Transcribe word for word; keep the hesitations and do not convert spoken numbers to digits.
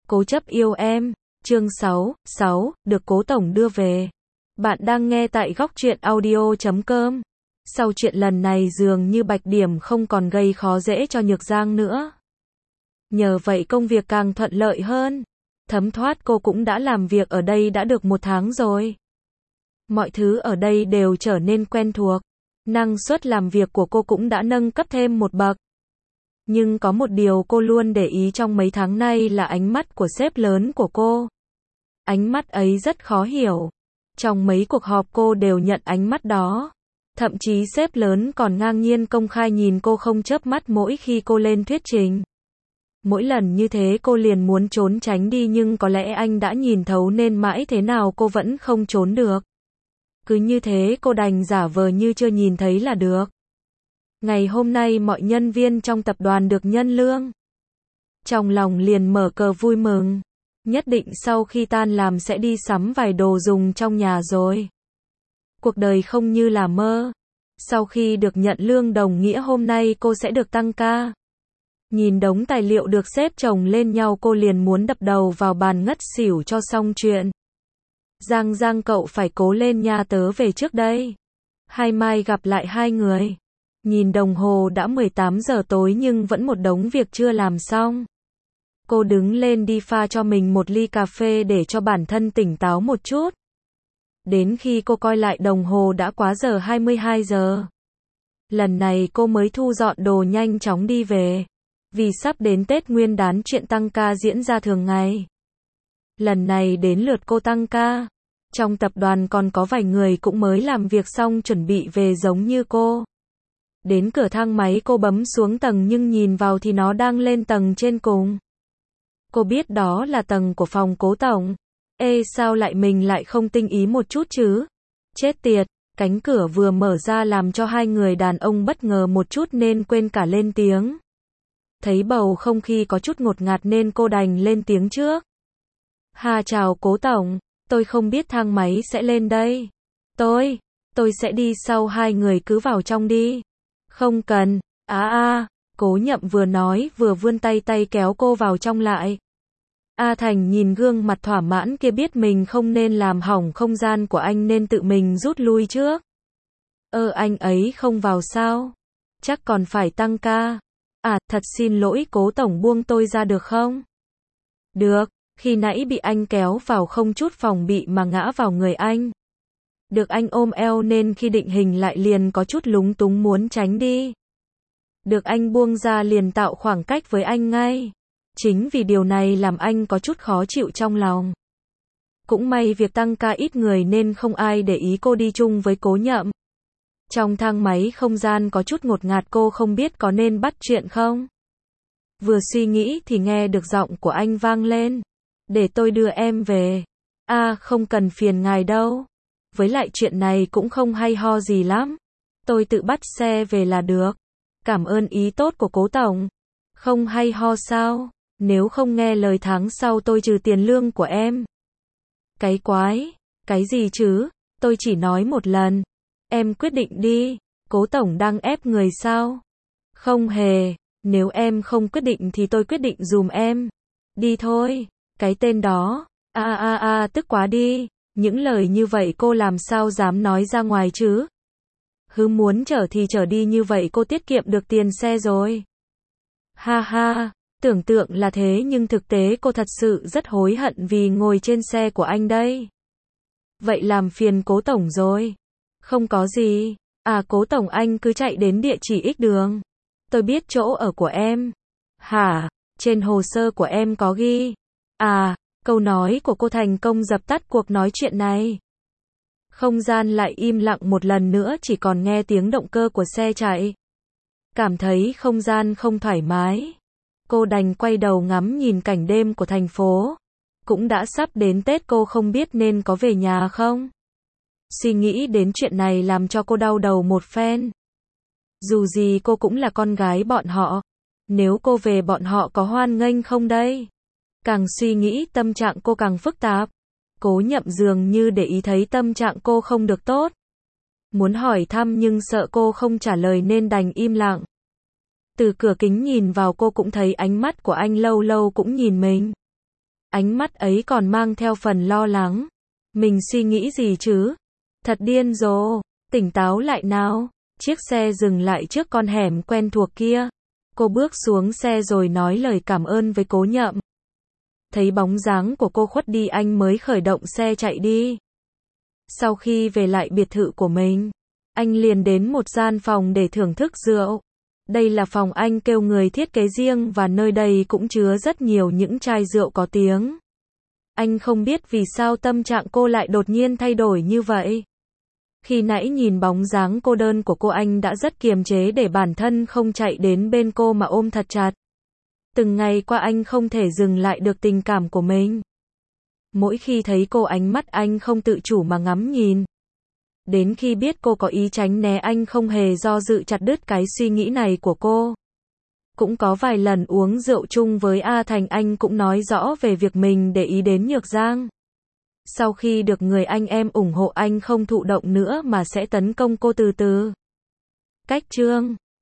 Cố chấp yêu em, chương sáu, sáu, được Cố Tổng đưa về. Bạn đang nghe tại góc truyện audio chấm com. Sau chuyện lần này dường như Bạch Điểm không còn gây khó dễ cho Nhược Giang nữa. Nhờ vậy công việc càng thuận lợi hơn. Thấm thoát cô cũng đã làm việc ở đây đã được một tháng rồi. Mọi thứ ở đây đều trở nên quen thuộc. Năng suất làm việc của cô cũng đã nâng cấp thêm một bậc. Nhưng có một điều cô luôn để ý trong mấy tháng nay là ánh mắt của sếp lớn của cô. Ánh mắt ấy rất khó hiểu. Trong mấy cuộc họp cô đều nhận ánh mắt đó. Thậm chí sếp lớn còn ngang nhiên công khai nhìn cô không chớp mắt mỗi khi cô lên thuyết trình. Mỗi lần như thế cô liền muốn trốn tránh đi, nhưng có lẽ anh đã nhìn thấu nên mãi thế nào cô vẫn không trốn được. Cứ như thế cô đành giả vờ như chưa nhìn thấy là được. Ngày hôm nay mọi nhân viên trong tập đoàn được nhân lương. Trong lòng liền mở cờ vui mừng. Nhất định sau khi tan làm sẽ đi sắm vài đồ dùng trong nhà rồi. Cuộc đời không như là mơ. Sau khi được nhận lương đồng nghĩa hôm nay cô sẽ được tăng ca. Nhìn đống tài liệu được xếp chồng lên nhau cô liền muốn đập đầu vào bàn ngất xỉu cho xong chuyện. Giang Giang cậu phải cố lên nha, tớ về trước đây. Hai mai gặp lại hai người. Nhìn đồng hồ đã mười tám giờ tối nhưng vẫn một đống việc chưa làm xong. Cô đứng lên đi pha cho mình một ly cà phê để cho bản thân tỉnh táo một chút. Đến khi cô coi lại đồng hồ đã quá giờ hai mươi hai giờ. Lần này cô mới thu dọn đồ nhanh chóng đi về. Vì sắp đến Tết Nguyên đán chuyện tăng ca diễn ra thường ngày. Lần này đến lượt cô tăng ca. Trong tập đoàn còn có vài người cũng mới làm việc xong chuẩn bị về giống như cô. Đến cửa thang máy cô bấm xuống tầng nhưng nhìn vào thì nó đang lên tầng trên cùng. Cô biết đó là tầng của phòng Cố Tổng. Ê, sao lại mình lại không tinh ý một chút chứ? Chết tiệt, cánh cửa vừa mở ra làm cho hai người đàn ông bất ngờ một chút nên quên cả lên tiếng. Thấy bầu không khí có chút ngột ngạt nên cô đành lên tiếng trước. Hà, chào Cố Tổng, tôi không biết thang máy sẽ lên đây. Tôi, tôi sẽ đi sau, hai người cứ vào trong đi. Không cần, á à, a, à, Cố Nhậm vừa nói vừa vươn tay tay kéo cô vào trong lại. A Thành nhìn gương mặt thỏa mãn kia biết mình không nên làm hỏng không gian của anh nên tự mình rút lui trước. Ơ anh ấy không vào sao? Chắc còn phải tăng ca. À, thật xin lỗi Cố Tổng, buông tôi ra được không? Được, khi nãy bị anh kéo vào không chút phòng bị mà ngã vào người anh. Được anh ôm eo nên khi định hình lại liền có chút lúng túng muốn tránh đi. Được anh buông ra liền tạo khoảng cách với anh ngay. Chính vì điều này làm anh có chút khó chịu trong lòng. Cũng may việc tăng ca ít người nên không ai để ý cô đi chung với Cố Nhậm. Trong thang máy không gian có chút ngột ngạt, cô không biết có nên bắt chuyện không. Vừa suy nghĩ thì nghe được giọng của anh vang lên. Để tôi đưa em về. À, không cần phiền ngài đâu. Với lại chuyện này cũng không hay ho gì lắm. Tôi tự bắt xe về là được. Cảm ơn ý tốt của Cố Tổng. Không hay ho sao? Nếu không nghe lời tháng sau tôi trừ tiền lương của em. Cái quái, cái gì chứ? Tôi chỉ nói một lần. Em quyết định đi. Cố Tổng đang ép người sao? Không hề. Nếu em không quyết định thì tôi quyết định giùm em. Đi thôi. Cái tên đó. A a a, tức quá đi. Những lời như vậy cô làm sao dám nói ra ngoài chứ? Hứ, muốn chở thì chở đi, như vậy cô tiết kiệm được tiền xe rồi. Ha ha, tưởng tượng là thế nhưng thực tế cô thật sự rất hối hận vì ngồi trên xe của anh đây. Vậy làm phiền Cố Tổng rồi. Không có gì. À, Cố Tổng anh cứ chạy đến địa chỉ X đường. Tôi biết chỗ ở của em. Hả? Trên hồ sơ của em có ghi. À, câu nói của cô thành công dập tắt cuộc nói chuyện này. Không gian lại im lặng một lần nữa, chỉ còn nghe tiếng động cơ của xe chạy. Cảm thấy không gian không thoải mái. Cô đành quay đầu ngắm nhìn cảnh đêm của thành phố. Cũng đã sắp đến Tết, cô không biết nên có về nhà không. Suy nghĩ đến chuyện này làm cho cô đau đầu một phen. Dù gì cô cũng là con gái bọn họ. Nếu cô về bọn họ có hoan nghênh không đây? Càng suy nghĩ tâm trạng cô càng phức tạp. Cố Nhậm dường như để ý thấy tâm trạng cô không được tốt. Muốn hỏi thăm nhưng sợ cô không trả lời nên đành im lặng. Từ cửa kính nhìn vào cô cũng thấy ánh mắt của anh lâu lâu cũng nhìn mình. Ánh mắt ấy còn mang theo phần lo lắng. Mình suy nghĩ gì chứ? Thật điên rồ, tỉnh táo lại nào. Chiếc xe dừng lại trước con hẻm quen thuộc kia. Cô bước xuống xe rồi nói lời cảm ơn với Cố Nhậm. Thấy bóng dáng của cô khuất đi anh mới khởi động xe chạy đi. Sau khi về lại biệt thự của mình, anh liền đến một gian phòng để thưởng thức rượu. Đây là phòng anh kêu người thiết kế riêng và nơi đây cũng chứa rất nhiều những chai rượu có tiếng. Anh không biết vì sao tâm trạng cô lại đột nhiên thay đổi như vậy. Khi nãy nhìn bóng dáng cô đơn của cô anh đã rất kiềm chế để bản thân không chạy đến bên cô mà ôm thật chặt. Từng ngày qua anh không thể dừng lại được tình cảm của mình. Mỗi khi thấy cô ánh mắt anh không tự chủ mà ngắm nhìn. Đến khi biết cô có ý tránh né anh không hề do dự chặt đứt cái suy nghĩ này của cô. Cũng có vài lần uống rượu chung với A Thành anh cũng nói rõ về việc mình để ý đến Nhược Giang. Sau khi được người anh em ủng hộ anh không thụ động nữa mà sẽ tấn công cô từ từ. Cách chương